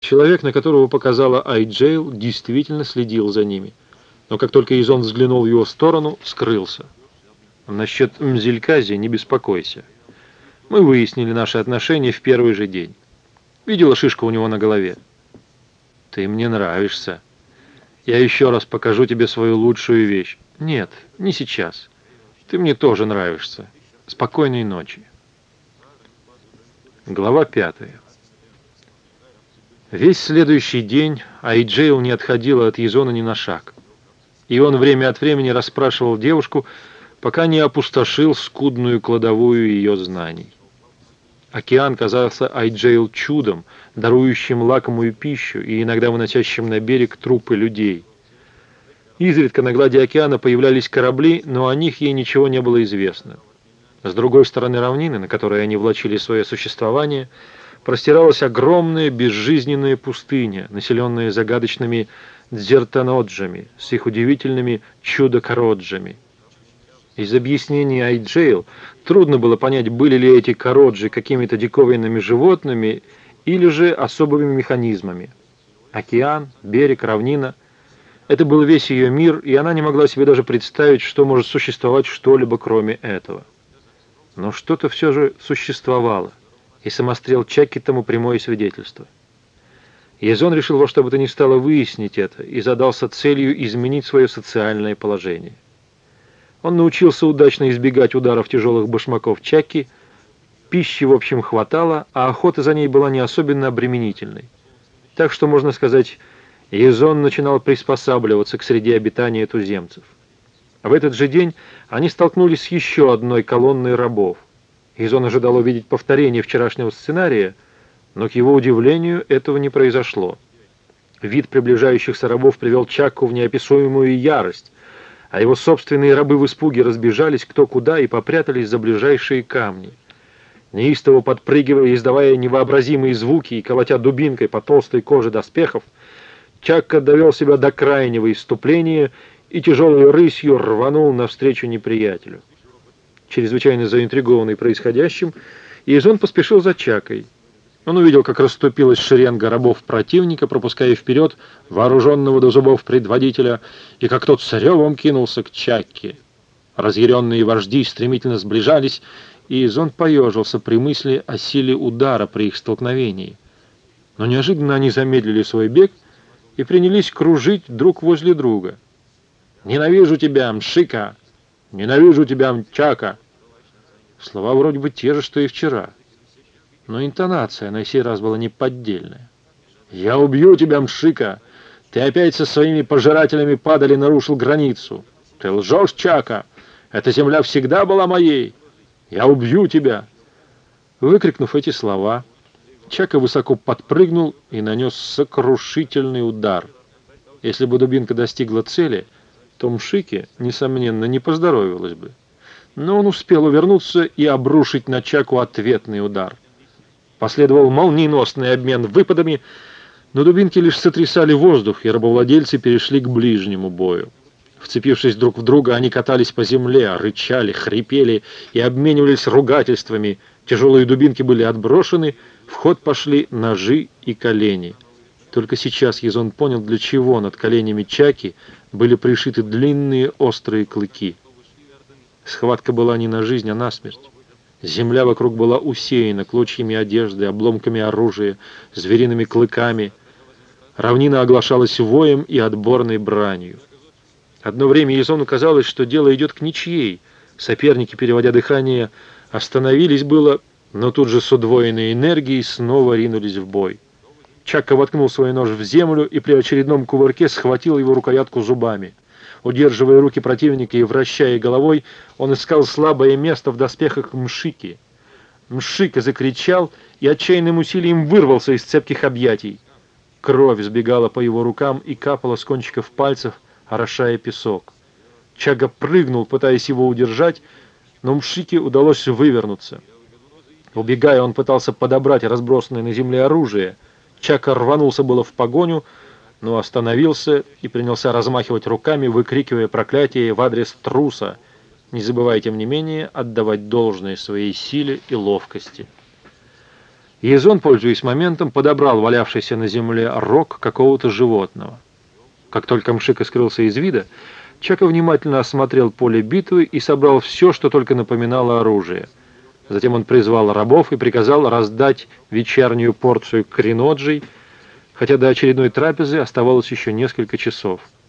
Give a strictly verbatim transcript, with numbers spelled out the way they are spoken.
Человек, на которого показала Айджейл, действительно следил за ними. Но как только Изон взглянул в его сторону, скрылся. Насчет Мзилькази не беспокойся. Мы выяснили наши отношения в первый же день. Видела шишку у него на голове. Ты мне нравишься. Я еще раз покажу тебе свою лучшую вещь. Нет, не сейчас. Ты мне тоже нравишься. Спокойной ночи. Глава пятая. Весь следующий день Айджейл не отходила от Изона ни на шаг. И он время от времени расспрашивал девушку, пока не опустошил скудную кладовую ее знаний. Океан казался Айджейл чудом, дарующим лакомую пищу и иногда выносящим на берег трупы людей. Изредка на глади океана появлялись корабли, но о них ей ничего не было известно. С другой стороны равнины, на которой они влачили свое существование, простиралась огромная безжизненная пустыня, населенная загадочными дзертаноджами с их удивительными чудо-короджами. Из объяснений Айджейл трудно было понять, были ли эти короджи какими-то диковинными животными или же особыми механизмами. Океан, берег, равнина — это был весь ее мир, и она не могла себе даже представить, что может существовать что-либо кроме этого. Но что-то все же существовало, и самострел Чаки тому прямое свидетельство. Изон решил во что бы то ни стало выяснить это и задался целью изменить свое социальное положение. Он научился удачно избегать ударов тяжелых башмаков Чаки, пищи в общем хватало, а охота за ней была не особенно обременительной. Так что, можно сказать, Изон начинал приспосабливаться к среде обитания туземцев. В этот же день они столкнулись с еще одной колонной рабов. Изон ожидал увидеть повторение вчерашнего сценария, но, к его удивлению, этого не произошло. Вид приближающихся рабов привел Чакку в неописуемую ярость, а его собственные рабы в испуге разбежались кто куда и попрятались за ближайшие камни. Неистово подпрыгивая и издавая невообразимые звуки и колотя дубинкой по толстой коже доспехов, Чакка довел себя до крайнего исступления и тяжелой рысью рванул навстречу неприятелю. Чрезвычайно заинтригованный происходящим, Изон поспешил за Чаккой. Он увидел, как расступилась шеренга рабов противника, пропуская вперед вооруженного до зубов предводителя, и как тот с ревом кинулся к Чакке. Разъяренные вожди стремительно сближались, и Изон поежился при мысли о силе удара при их столкновении. Но неожиданно они замедлили свой бег и принялись кружить друг возле друга. «Ненавижу тебя, Мшика! Ненавижу тебя, Мчака!» Слова вроде бы те же, что и вчера. Но интонация на сей раз была неподдельная. «Я убью тебя, Мшика! Ты опять со своими пожирателями падали нарушил границу! Ты лжешь, Чака! Эта земля всегда была моей! Я убью тебя!» Выкрикнув эти слова, Чака высоко подпрыгнул и нанес сокрушительный удар. Если бы дубинка достигла цели, то Мшике, несомненно, не поздоровилось бы. Но он успел увернуться и обрушить на Чаку ответный удар. Последовал молниеносный обмен выпадами, но дубинки лишь сотрясали воздух, и рабовладельцы перешли к ближнему бою. Вцепившись друг в друга, они катались по земле, рычали, хрипели и обменивались ругательствами. Тяжелые дубинки были отброшены, в ход пошли ножи и колени. Только сейчас Изон понял, для чего над коленями Чаки были пришиты длинные острые клыки. Схватка была не на жизнь, а на смерть. Земля вокруг была усеяна клочьями одежды, обломками оружия, звериными клыками. Равнина оглашалась воем и отборной бранью. Одно время Изону казалось, что дело идет к ничьей. Соперники, переводя дыхание, остановились было, но тут же с удвоенной энергией снова ринулись в бой. Чакка воткнул свой нож в землю и при очередном кувырке схватил его рукоятку зубами. Удерживая руки противника и вращая головой, он искал слабое место в доспехах Мшики. Мшика закричал и отчаянным усилием вырвался из цепких объятий. Кровь сбегала по его рукам и капала с кончиков пальцев, орошая песок. Чага прыгнул, пытаясь его удержать, но Мшике удалось вывернуться. Убегая, он пытался подобрать разбросанное на земле оружие. Чака рванулся было в погоню, но остановился и принялся размахивать руками, выкрикивая проклятие в адрес труса, не забывая, тем не менее, отдавать должное своей силе и ловкости. Езон, пользуясь моментом, подобрал валявшийся на земле рог какого-то животного. Как только Мшика скрылся из вида, Чака внимательно осмотрел поле битвы и собрал все, что только напоминало оружие. Затем он призвал рабов и приказал раздать вечернюю порцию креноджей, хотя до очередной трапезы оставалось еще несколько часов.